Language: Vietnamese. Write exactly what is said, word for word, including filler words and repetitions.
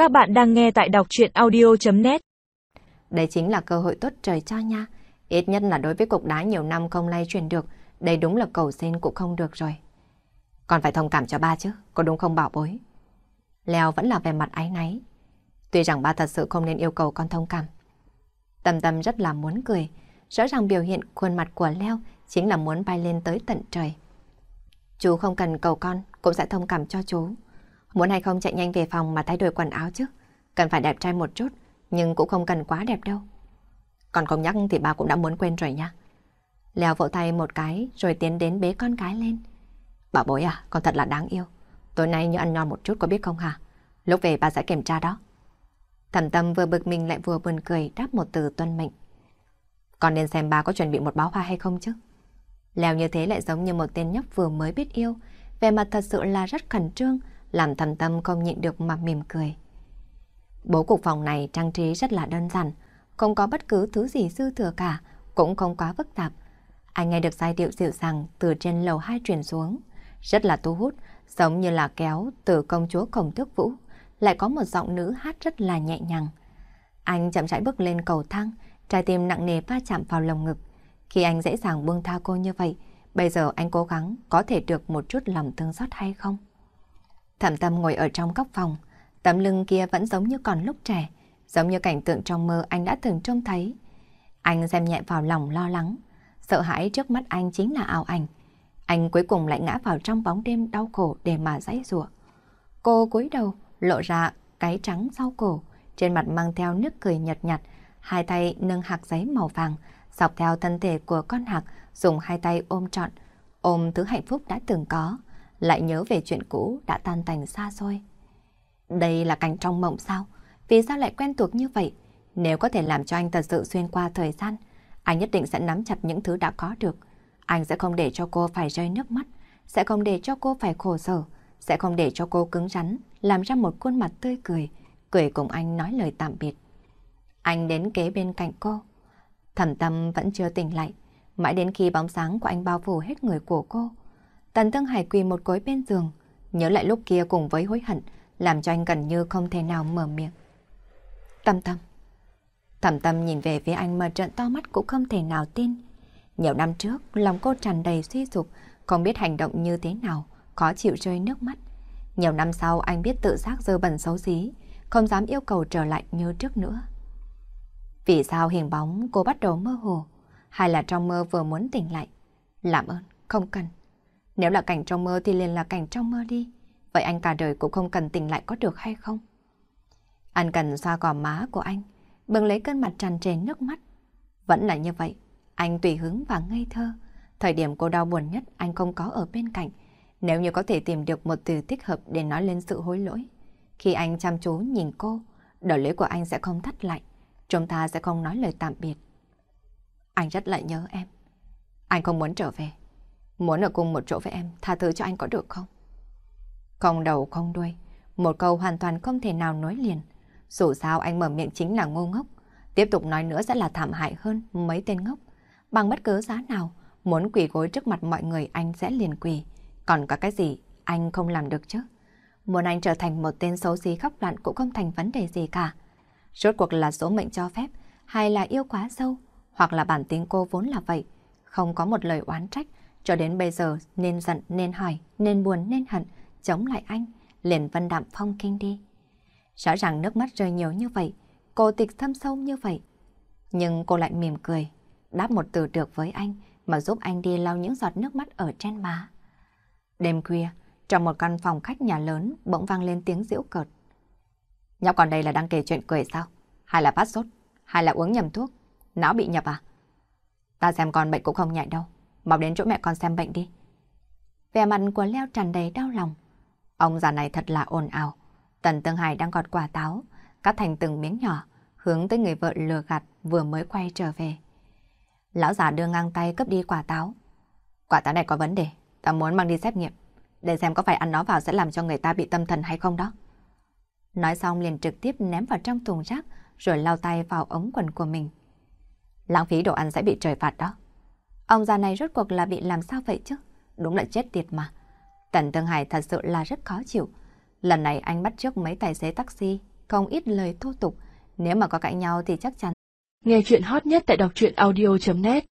Các bạn đang nghe tại đọc truyện audio chấm net. Đây chính là cơ hội tốt trời cho nha. Ít nhất là đối với cục đá nhiều năm không lay chuyển được, đây đúng là cầu xin cũng không được rồi. Còn phải thông cảm cho ba chứ, có đúng không bảo bối? Leo vẫn là về mặt áy náy. Tuy rằng ba thật sự không nên yêu cầu con thông cảm. Tâm Tâm rất là muốn cười, rõ ràng biểu hiện khuôn mặt của Leo chính là muốn bay lên tới tận trời. Chú không cần cầu con, cũng sẽ thông cảm cho chú. Muốn hay không chạy nhanh về phòng mà thay đổi quần áo chứ. Cần phải đẹp trai một chút, nhưng cũng không cần quá đẹp đâu. Còn không nhắc thì bà cũng đã muốn quên rồi nha. Leo vỗ tay một cái rồi tiến đến bế con gái lên. Bảo bối à, con thật là đáng yêu. Tối nay như ăn ngon một chút có biết không hả? Lúc về bà sẽ kiểm tra đó. Thẩm Tâm vừa bực mình lại vừa buồn cười đáp một từ tuân mệnh. Con nên xem bà có chuẩn bị một bó hoa hay không chứ. Leo như thế lại giống như một tên nhóc vừa mới biết yêu. Về mặt thật sự là rất khẩn trương, làm Thẩm Tâm không nhịn được mà mỉm cười. Bố cục phòng này trang trí rất là đơn giản, không có bất cứ thứ gì dư thừa cả, cũng không quá phức tạp. Anh nghe được giai điệu dịu dàng từ trên lầu hai truyền xuống, rất là thu hút, giống như là kéo từ công chúa Khổng Tước Vũ, lại có một giọng nữ hát rất là nhẹ nhàng. Anh chậm rãi bước lên cầu thang, trái tim nặng nề va chạm vào lồng ngực. Khi anh dễ dàng buông tha cô như vậy, bây giờ anh cố gắng có thể được một chút lòng thương xót hay không? Thẩm Tâm ngồi ở trong góc phòng, tấm lưng kia vẫn giống như còn lúc trẻ, giống như cảnh tượng trong mơ anh đã từng trông thấy. Anh xem nhẹ vào lòng lo lắng, sợ hãi trước mắt anh chính là ảo ảnh. Anh cuối cùng lại ngã vào trong bóng đêm đau khổ để mà giãy giụa. Cô cúi đầu, lộ ra cái trắng sau cổ, trên mặt mang theo nước cười nhợt nhạt, hai tay nâng hạt giấy màu vàng, dọc theo thân thể của con hạc, dùng hai tay ôm trọn, ôm thứ hạnh phúc đã từng có, lại nhớ về chuyện cũ đã tan tành xa xôi. Đây là cảnh trong mộng sao? Vì sao lại quen thuộc như vậy? Nếu có thể làm cho anh thật sự xuyên qua thời gian, anh nhất định sẽ nắm chặt những thứ đã có được. Anh sẽ không để cho cô phải rơi nước mắt, sẽ không để cho cô phải khổ sở, sẽ không để cho cô cứng rắn, làm ra một khuôn mặt tươi cười, cười cùng anh nói lời tạm biệt. Anh đến kế bên cạnh cô. Thẩm Tâm vẫn chưa tỉnh lại, mãi đến khi bóng sáng của anh bao phủ hết người của cô. Tần Tương Hải quỳ một gối bên giường, nhớ lại lúc kia cùng với hối hận, làm cho anh gần như không thể nào mở miệng. Tâm Tâm. Thẩm Tâm nhìn về phía anh mà trợn to mắt cũng không thể nào tin. Nhiều năm trước, lòng cô tràn đầy suy sụp, không biết hành động như thế nào, khó chịu rơi nước mắt. Nhiều năm sau anh biết tự giác dơ bẩn xấu xí, không dám yêu cầu trở lại như trước nữa. Vì sao hình bóng cô bắt đầu mơ hồ, hay là trong mơ vừa muốn tỉnh lại? Làm ơn, không cần. Nếu là cảnh trong mơ thì liền là cảnh trong mơ đi. Vậy anh cả đời cũng không cần tỉnh lại có được hay không? Anh cần xoa gò má của anh, bừng lấy cơn mặt tràn trề nước mắt. Vẫn là như vậy, anh tùy hứng và ngây thơ. Thời điểm cô đau buồn nhất anh không có ở bên cạnh. Nếu như có thể tìm được một từ thích hợp để nói lên sự hối lỗi. Khi anh chăm chú nhìn cô, đầu lưỡi của anh sẽ không thắt lại. Chúng ta sẽ không nói lời tạm biệt. Anh rất lại nhớ em. Anh không muốn trở về. Muốn ở cùng một chỗ với em, tha thứ cho anh có được không? Không đầu không đuôi, một câu hoàn toàn không thể nào nối liền. Dù sao anh mở miệng chính là ngu ngốc. Tiếp tục nói nữa sẽ là thảm hại hơn mấy tên ngốc. Bằng bất cứ giá nào, muốn quỳ gối trước mặt mọi người anh sẽ liền quỳ. Còn có cái gì anh không làm được chứ? Muốn anh trở thành một tên xấu xí khóc loạn cũng không thành vấn đề gì cả. Rốt cuộc là số mệnh cho phép, hay là yêu quá sâu, hoặc là bản tính cô vốn là vậy. Không có một lời oán trách, cho đến bây giờ nên giận, nên hỏi, nên buồn, nên hận, chống lại anh, liền vân đạm phong kinh đi. Rõ ràng nước mắt rơi nhiều như vậy, cô tịch thâm sâu như vậy. Nhưng cô lại mỉm cười, đáp một từ được với anh mà giúp anh đi lau những giọt nước mắt ở trên má. Đêm khuya, trong một căn phòng khách nhà lớn bỗng vang lên tiếng giễu cợt. Nhóc còn đây là đang kể chuyện cười sao? Hay là phát sốt? Hay là uống nhầm thuốc? Não bị nhập à? Ta xem con bệnh cũng không nhẹ đâu. Mau đến chỗ mẹ con xem bệnh đi. Vẻ mặt của Leo tràn đầy đau lòng. Ông già này thật là ồn ào. Tần Tương Hải đang gọt quả táo, cắt thành từng miếng nhỏ, hướng tới người vợ lừa gạt vừa mới quay trở về. Lão già đưa ngang tay cướp đi quả táo. Quả táo này có vấn đề, ta muốn mang đi xét nghiệm, để xem có phải ăn nó vào sẽ làm cho người ta bị tâm thần hay không đó. Nói xong liền trực tiếp ném vào trong thùng rác, rồi lau tay vào ống quần của mình. Lãng phí đồ ăn sẽ bị trời phạt đó. Ông già này rốt cuộc là bị làm sao vậy chứ? Đúng là chết tiệt mà. Tần Tương Hải thật sự là rất khó chịu. Lần này anh bắt chước mấy tài xế taxi, không ít lời thô tục. Nếu mà có cãi nhau thì chắc chắn. Nghe chuyện hot nhất tại đọc truyện audio chấm net